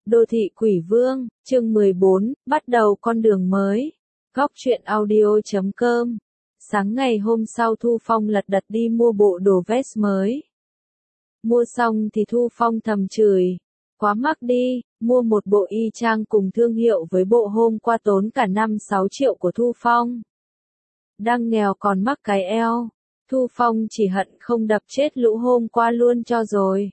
Đô thị Quỷ Vương, chương 14, bắt đầu con đường mới. Góc truyện audio.com. Sáng ngày hôm sau Thu Phong lật đật đi mua bộ đồ vest mới. Mua xong thì Thu Phong thầm chửi. Quá mắc đi, mua một bộ y chang cùng thương hiệu với bộ hôm qua tốn cả 5-6 triệu của Thu Phong. Đang nghèo còn mắc cái eo. Thu Phong chỉ hận không đập chết lũ hôm qua luôn cho rồi.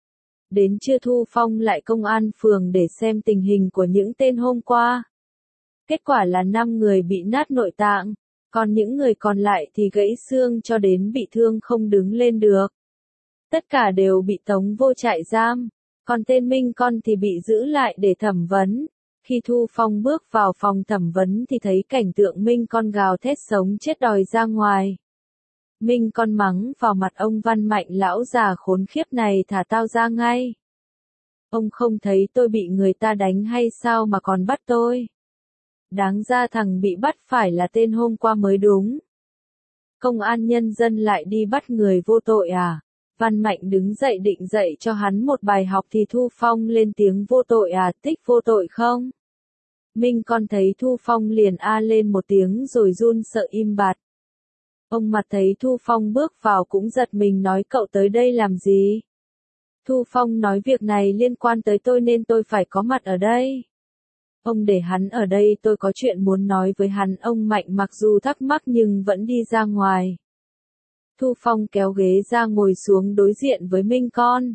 Đến trưa Thu Phong lại công an phường để xem tình hình của những tên hôm qua. Kết quả là 5 người bị nát nội tạng, còn những người còn lại thì gãy xương cho đến bị thương không đứng lên được. Tất cả đều bị tống vô trại giam, còn tên Minh Con thì bị giữ lại để thẩm vấn. Khi Thu Phong bước vào phòng thẩm vấn thì thấy cảnh tượng Minh Con gào thét sống chết đòi ra ngoài. Minh Con mắng vào mặt ông Văn Mạnh lão già khốn khiếp này, thả tao ra ngay. Ông không thấy tôi bị người ta đánh hay sao mà còn bắt tôi? Đáng ra thằng bị bắt phải là tên hôm qua mới đúng. Công an nhân dân lại đi bắt người vô tội à? Văn Mạnh đứng dậy định dạy cho hắn một bài học thì Thu Phong lên tiếng vô tội à, tích vô tội không? Minh Con thấy Thu Phong liền a lên một tiếng rồi run sợ im bặt. Ông Mặt thấy Thu Phong bước vào cũng giật mình nói cậu tới đây làm gì? Thu Phong nói việc này liên quan tới tôi nên tôi phải có mặt ở đây. Ông để hắn ở đây, tôi có chuyện muốn nói với hắn. Ông Mạnh mặc dù thắc mắc nhưng vẫn đi ra ngoài. Thu Phong kéo ghế ra ngồi xuống đối diện với Minh Con.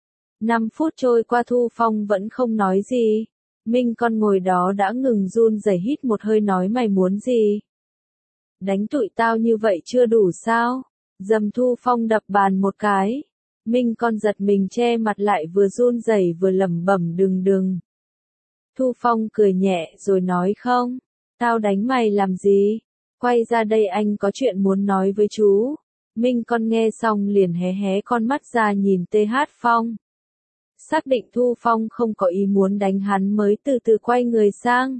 5 phút trôi qua Thu Phong vẫn không nói gì. Minh Con ngồi đó đã ngừng run rẩy hít một hơi nói mày muốn gì? Đánh tụi tao như vậy chưa đủ sao? Dầm Thu Phong đập bàn một cái. Minh Con giật mình che mặt lại vừa run rẩy vừa lẩm bẩm đừng. Thu Phong cười nhẹ rồi nói không, tao đánh mày làm gì? Quay ra đây anh có chuyện muốn nói với chú. Minh Con nghe xong liền hé hé con mắt ra nhìn TH Phong. Xác định Thu Phong không có ý muốn đánh hắn mới từ từ quay người sang.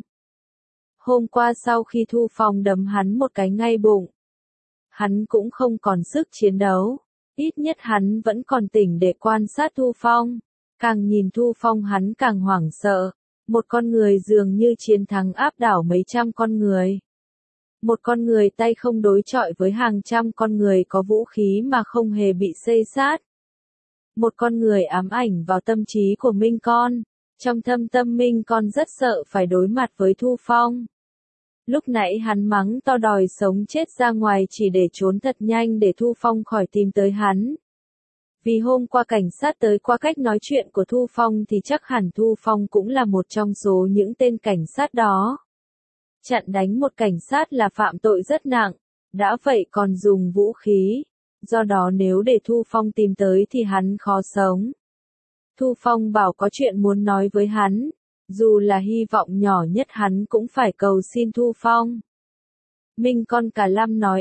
Hôm qua sau khi Thu Phong đấm hắn một cái ngay bụng, hắn cũng không còn sức chiến đấu. Ít nhất hắn vẫn còn tỉnh để quan sát Thu Phong. Càng nhìn Thu Phong hắn càng hoảng sợ. Một con người dường như chiến thắng áp đảo mấy trăm con người. Một con người tay không đối chọi với hàng trăm con người có vũ khí mà không hề bị xây sát. Một con người ám ảnh vào tâm trí của Minh Con. Trong thâm tâm Minh Con rất sợ phải đối mặt với Thu Phong. Lúc nãy hắn mắng to đòi sống chết ra ngoài chỉ để trốn thật nhanh để Thu Phong khỏi tìm tới hắn. Vì hôm qua cảnh sát tới qua cách nói chuyện của Thu Phong thì chắc hẳn Thu Phong cũng là một trong số những tên cảnh sát đó. Chặn đánh một cảnh sát là phạm tội rất nặng, đã vậy còn dùng vũ khí, do đó nếu để Thu Phong tìm tới thì hắn khó sống. Thu Phong bảo có chuyện muốn nói với hắn, dù là hy vọng nhỏ nhất hắn cũng phải cầu xin Thu Phong. Minh Con cả lâm nói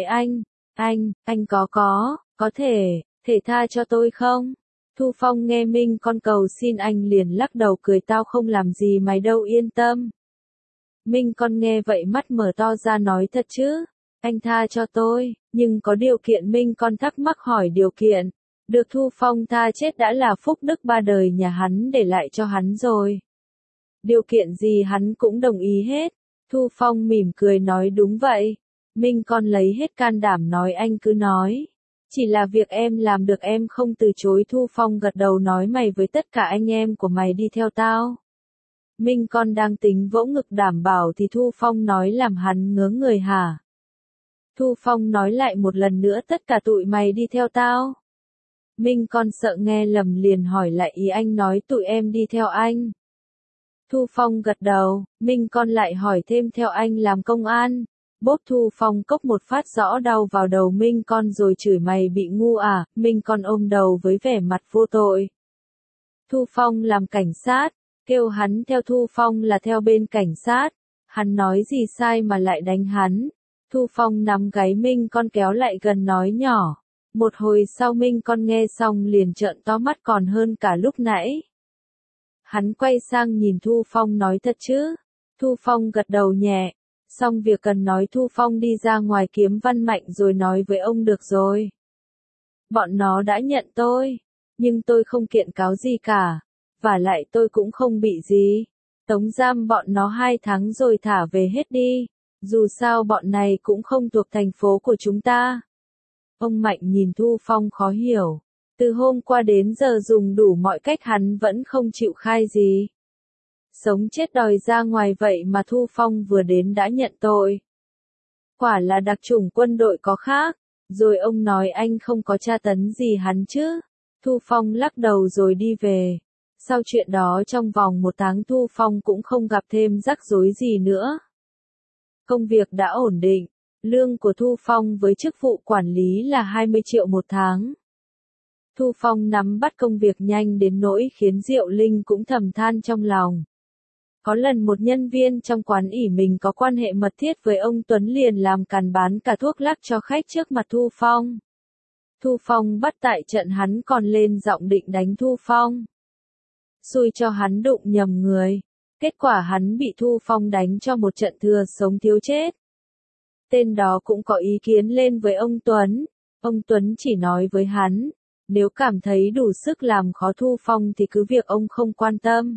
anh có thể tha cho tôi không? Thu Phong nghe Minh Con cầu xin anh liền lắc đầu cười tao không làm gì mày đâu yên tâm. Minh Con nghe vậy mắt mở to ra nói thật chứ, anh tha cho tôi, nhưng có điều kiện. Minh Con thắc mắc hỏi điều kiện, được Thu Phong tha chết đã là phúc đức ba đời nhà hắn để lại cho hắn rồi. Điều kiện gì hắn cũng đồng ý hết. Thu Phong mỉm cười nói đúng vậy. Minh Con lấy hết can đảm nói anh cứ nói. Chỉ là việc em làm được em không từ chối. Thu Phong gật đầu nói mày với tất cả anh em của mày đi theo tao. Minh Con đang tính vỗ ngực đảm bảo thì Thu Phong nói làm hắn ngớ người hả? Thu Phong nói lại một lần nữa tất cả tụi mày đi theo tao. Minh Con sợ nghe lầm liền hỏi lại ý anh nói tụi em đi theo anh. Thu Phong gật đầu, Minh Con lại hỏi thêm theo anh làm công an. Bốp Thu Phong cốc một phát rõ đau vào đầu Minh Con rồi chửi mày bị ngu à. Minh Con ôm đầu với vẻ mặt vô tội. Thu Phong làm cảnh sát, kêu hắn theo Thu Phong là theo bên cảnh sát. Hắn nói gì sai mà lại đánh hắn. Thu Phong nắm gáy Minh Con kéo lại gần nói nhỏ. Một hồi sau Minh Con nghe xong liền trợn to mắt còn hơn cả lúc nãy. Hắn quay sang nhìn Thu Phong nói thật chứ? Thu Phong gật đầu nhẹ. Xong việc cần nói Thu Phong đi ra ngoài kiếm Văn Mạnh rồi nói với ông được rồi. Bọn nó đã nhận tôi, nhưng tôi không kiện cáo gì cả. Vả lại tôi cũng không bị gì. Tống giam bọn nó 2 tháng rồi thả về hết đi. Dù sao bọn này cũng không thuộc thành phố của chúng ta. Ông Mạnh nhìn Thu Phong khó hiểu. Từ hôm qua đến giờ dùng đủ mọi cách hắn vẫn không chịu khai gì. Sống chết đòi ra ngoài vậy mà Thu Phong vừa đến đã nhận tội. Quả là đặc chủng quân đội có khác. Rồi ông nói anh không có tra tấn gì hắn chứ. Thu Phong lắc đầu rồi đi về. Sau chuyện đó trong vòng 1 tháng Thu Phong cũng không gặp thêm rắc rối gì nữa. Công việc đã ổn định. Lương của Thu Phong với chức vụ quản lý là 20 triệu một tháng. Thu Phong nắm bắt công việc nhanh đến nỗi khiến Diệu Linh cũng thầm than trong lòng. Có lần một nhân viên trong quán ỷ mình có quan hệ mật thiết với ông Tuấn liền làm càn bán cả thuốc lắc cho khách trước mặt Thu Phong. Thu Phong bắt tại trận hắn còn lên giọng định đánh Thu Phong. Xui cho hắn đụng nhầm người. Kết quả hắn bị Thu Phong đánh cho một trận thừa sống thiếu chết. Tên đó cũng có ý kiến lên với ông Tuấn. Ông Tuấn chỉ nói với hắn, nếu cảm thấy đủ sức làm khó Thu Phong thì cứ việc ông không quan tâm.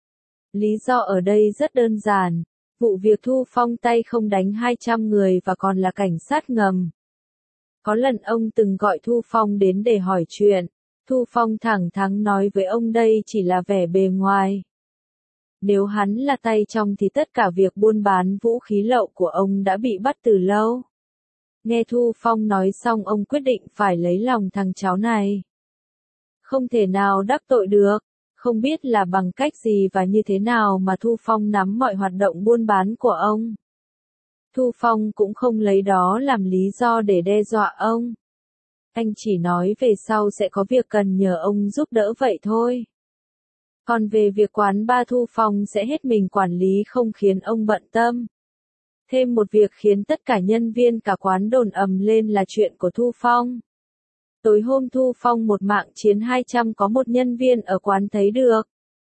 Lý do ở đây rất đơn giản, vụ việc Thu Phong tay không đánh 200 người và còn là cảnh sát ngầm. Có lần ông từng gọi Thu Phong đến để hỏi chuyện, Thu Phong thẳng thắn nói với ông đây chỉ là vẻ bề ngoài. Nếu hắn là tay trong thì tất cả việc buôn bán vũ khí lậu của ông đã bị bắt từ lâu. Nghe Thu Phong nói xong ông quyết định phải lấy lòng thằng cháu này. Không thể nào đắc tội được, không biết là bằng cách gì và như thế nào mà Thu Phong nắm mọi hoạt động buôn bán của ông. Thu Phong cũng không lấy đó làm lý do để đe dọa ông. Anh chỉ nói về sau sẽ có việc cần nhờ ông giúp đỡ vậy thôi. Còn về việc quán bar Thu Phong sẽ hết mình quản lý không khiến ông bận tâm. Thêm một việc khiến tất cả nhân viên cả quán đồn ầm lên là chuyện của Thu Phong. Tối hôm Thu Phong một mạng chiến 200 có một nhân viên ở quán thấy được.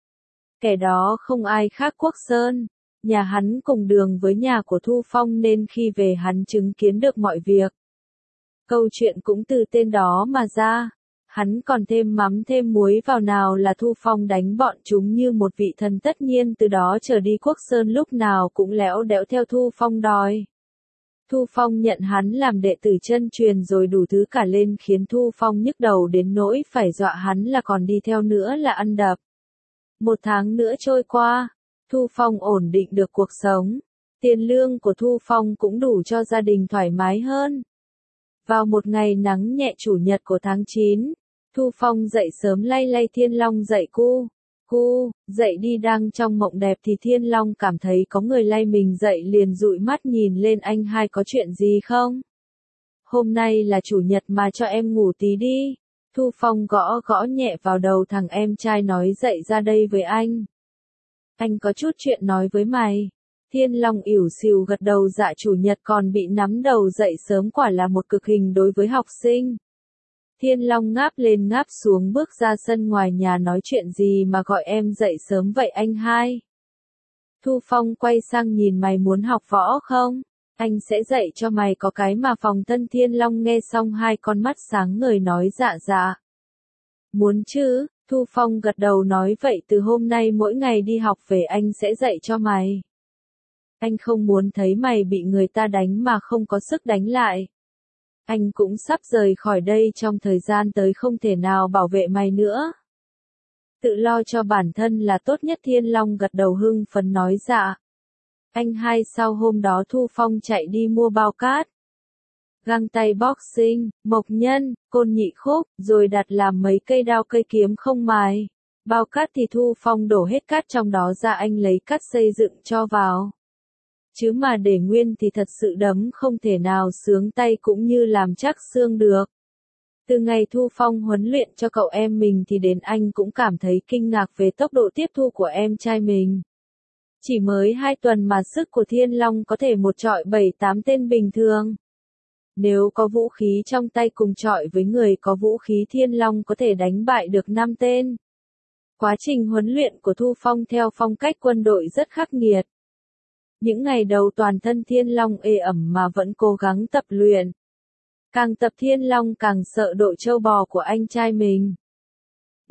Kẻ đó không ai khác Quốc Sơn. Nhà hắn cùng đường với nhà của Thu Phong nên khi về hắn chứng kiến được mọi việc. Câu chuyện cũng từ tên đó mà ra. Hắn còn thêm mắm thêm muối vào nào là Thu Phong đánh bọn chúng như một vị thần tất nhiên từ đó trở đi Quốc Sơn lúc nào cũng lẽo đẽo theo Thu Phong đòi. Thu Phong nhận hắn làm đệ tử chân truyền rồi đủ thứ cả lên khiến Thu Phong nhức đầu đến nỗi phải dọa hắn là còn đi theo nữa là ăn đập. 1 tháng nữa trôi qua, Thu Phong ổn định được cuộc sống. Tiền lương của Thu Phong cũng đủ cho gia đình thoải mái hơn. Vào một ngày nắng nhẹ chủ nhật của tháng 9, Thu Phong dậy sớm lay lay Thiên Long dậy cu. Cu, dậy đi đang trong mộng đẹp thì Thiên Long cảm thấy có người lay mình dậy liền dụi mắt nhìn lên anh hai có chuyện gì không? Hôm nay là chủ nhật mà cho em ngủ tí đi. Thu Phong gõ gõ nhẹ vào đầu thằng em trai nói dậy ra đây với anh. Anh có chút chuyện nói với mày. Thiên Long ỉu xìu gật đầu dạ chủ nhật còn bị nắm đầu dậy sớm quả là một cực hình đối với học sinh. Thiên Long ngáp lên ngáp xuống bước ra sân ngoài nhà nói chuyện gì mà gọi em dậy sớm vậy anh hai. Thu Phong quay sang nhìn mày muốn học võ không? Anh sẽ dạy cho mày có cái mà phòng thân. Thiên Long nghe xong hai con mắt sáng ngời nói dạ dạ. Muốn chứ, Thu Phong gật đầu nói vậy từ hôm nay mỗi ngày đi học về anh sẽ dạy cho mày. Anh không muốn thấy mày bị người ta đánh mà không có sức đánh lại. Anh cũng sắp rời khỏi đây trong thời gian tới không thể nào bảo vệ mày nữa. Tự lo cho bản thân là tốt nhất. Thiên Long gật đầu hưng phấn nói dạ. Anh hai sau hôm đó Thu Phong chạy đi mua bao cát, găng tay boxing, mộc nhân, côn nhị khúc, rồi đặt làm mấy cây đao cây kiếm không mài. Bao cát thì Thu Phong đổ hết cát trong đó ra anh lấy cát xây dựng cho vào. Chứ mà để nguyên thì thật sự đấm không thể nào sướng tay cũng như làm chắc xương được. Từ ngày Thu Phong huấn luyện cho cậu em mình thì đến anh cũng cảm thấy kinh ngạc về tốc độ tiếp thu của em trai mình. Chỉ mới 2 tuần mà sức của Thiên Long có thể một chọi 7-8 tên bình thường. Nếu có vũ khí trong tay cùng chọi với người có vũ khí Thiên Long có thể đánh bại được 5 tên. Quá trình huấn luyện của Thu Phong theo phong cách quân đội rất khắc nghiệt. Những ngày đầu toàn thân Thiên Long ê ẩm mà vẫn cố gắng tập luyện. Càng tập Thiên Long càng sợ độ trâu bò của anh trai mình.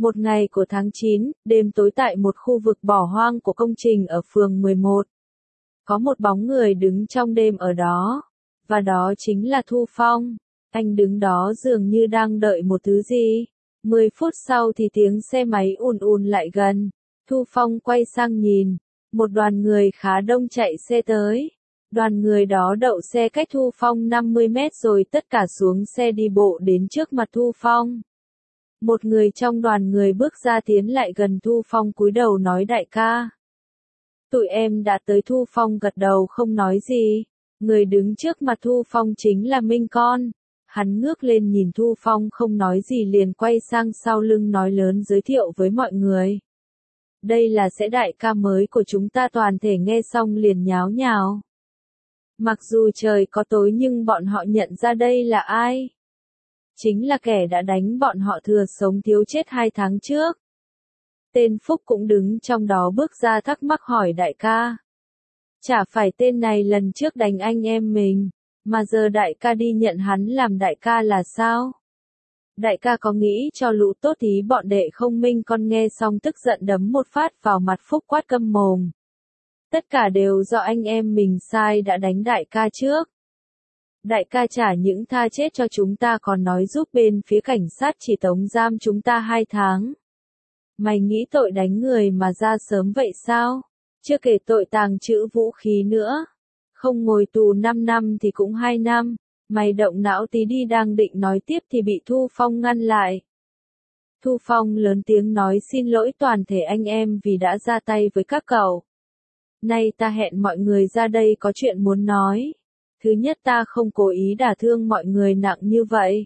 Một ngày của tháng 9, đêm tối tại một khu vực bỏ hoang của công trình ở phường 11. Có một bóng người đứng trong đêm ở đó. Và đó chính là Thu Phong. Anh đứng đó dường như đang đợi một thứ gì. 10 phút sau thì tiếng xe máy ùn ùn lại gần. Thu Phong quay sang nhìn. Một đoàn người khá đông chạy xe tới. Đoàn người đó đậu xe cách Thu Phong 50 mét rồi tất cả xuống xe đi bộ đến trước mặt Thu Phong. Một người trong đoàn người bước ra tiến lại gần Thu Phong cúi đầu nói đại ca. Tụi em đã tới. Thu Phong gật đầu không nói gì. Người đứng trước mặt Thu Phong chính là Minh Con. Hắn ngước lên nhìn Thu Phong không nói gì liền quay sang sau lưng nói lớn giới thiệu với mọi người. Đây là sẽ đại ca mới của chúng ta. Toàn thể nghe xong liền nháo nhào. Mặc dù trời có tối nhưng bọn họ nhận ra đây là ai. Chính là kẻ đã đánh bọn họ thừa sống thiếu chết 2 tháng trước. Tên Phúc cũng đứng trong đó bước ra thắc mắc hỏi đại ca. Chả phải tên này lần trước đánh anh em mình, mà giờ đại ca đi nhận hắn làm đại ca là sao? Đại ca có nghĩ cho lũ tốt ý bọn đệ không? Minh Con nghe xong tức giận đấm một phát vào mặt Phúc quát câm mồm. Tất cả đều do anh em mình sai đã đánh đại ca trước. Đại ca chả những tha chết cho chúng ta còn nói giúp bên phía cảnh sát chỉ tống giam chúng ta 2 tháng. Mày nghĩ tội đánh người mà ra sớm vậy sao? Chưa kể tội tàng trữ vũ khí nữa. Không ngồi tù 5 năm thì cũng 2 năm. Mày động não tí đi. Đang định nói tiếp thì bị Thu Phong ngăn lại. Thu Phong lớn tiếng nói xin lỗi toàn thể anh em vì đã ra tay với các cậu. Nay ta hẹn mọi người ra đây có chuyện muốn nói. Thứ nhất ta không cố ý đả thương mọi người nặng như vậy.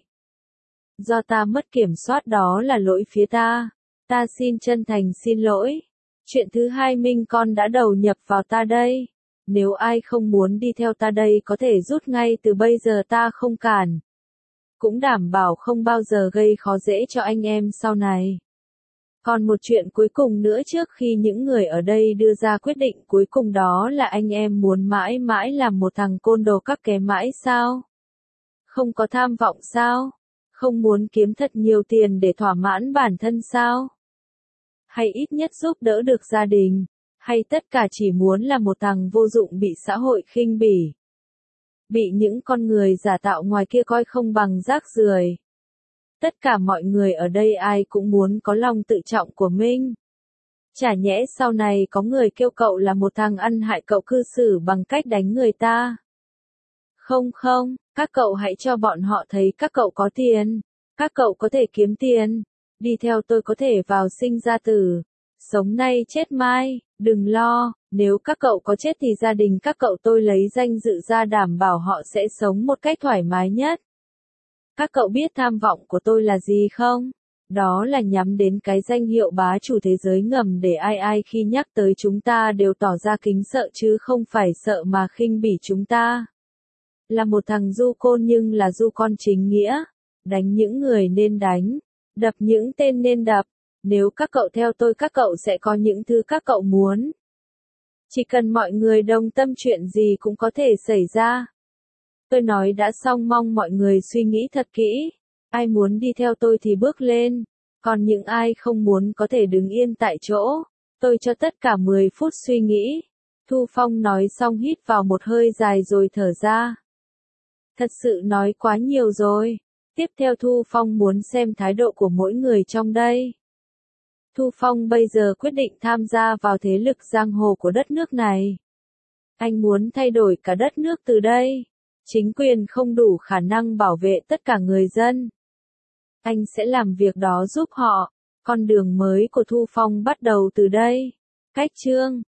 Do ta mất kiểm soát đó là lỗi phía ta. Ta xin chân thành xin lỗi. Chuyện thứ hai Minh Con đã đầu nhập vào ta đây. Nếu ai không muốn đi theo ta đây có thể rút ngay từ bây giờ ta không cản. Cũng đảm bảo không bao giờ gây khó dễ cho anh em sau này. Còn một chuyện cuối cùng nữa trước khi những người ở đây đưa ra quyết định cuối cùng đó là anh em muốn mãi mãi làm một thằng côn đồ các ké mãi sao? Không có tham vọng sao? Không muốn kiếm thật nhiều tiền để thỏa mãn bản thân sao? Hay ít nhất giúp đỡ được gia đình? Hay tất cả chỉ muốn là một thằng vô dụng bị xã hội khinh bỉ? Bị những con người giả tạo ngoài kia coi không bằng rác rưởi? Tất cả mọi người ở đây ai cũng muốn có lòng tự trọng của mình. Chả nhẽ sau này có người kêu cậu là một thằng ăn hại cậu cư xử bằng cách đánh người ta? Không không, các cậu hãy cho bọn họ thấy các cậu có tiền. Các cậu có thể kiếm tiền. Đi theo tôi có thể vào sinh ra tử. Sống nay chết mai, đừng lo, nếu các cậu có chết thì gia đình các cậu tôi lấy danh dự ra đảm bảo họ sẽ sống một cách thoải mái nhất. Các cậu biết tham vọng của tôi là gì không? Đó là nhắm đến cái danh hiệu bá chủ thế giới ngầm để ai khi nhắc tới chúng ta đều tỏ ra kính sợ chứ không phải sợ mà khinh bỉ chúng ta. Là một thằng du côn nhưng là du con chính nghĩa. Đánh những người nên đánh. Đập những tên nên đập. Nếu các cậu theo tôi các cậu sẽ có những thứ các cậu muốn. Chỉ cần mọi người đồng tâm chuyện gì cũng có thể xảy ra. Tôi nói đã xong mong mọi người suy nghĩ thật kỹ. Ai muốn đi theo tôi thì bước lên. Còn những ai không muốn có thể đứng yên tại chỗ. Tôi cho tất cả 10 phút suy nghĩ. Thu Phong nói xong hít vào một hơi dài rồi thở ra. Thật sự nói quá nhiều rồi. Tiếp theo Thu Phong muốn xem thái độ của mỗi người trong đây. Thu Phong bây giờ quyết định tham gia vào thế lực giang hồ của đất nước này. Anh muốn thay đổi cả đất nước từ đây. Chính quyền không đủ khả năng bảo vệ tất cả người dân. Anh sẽ làm việc đó giúp họ. Con đường mới của Thu Phong bắt đầu từ đây. Cách chương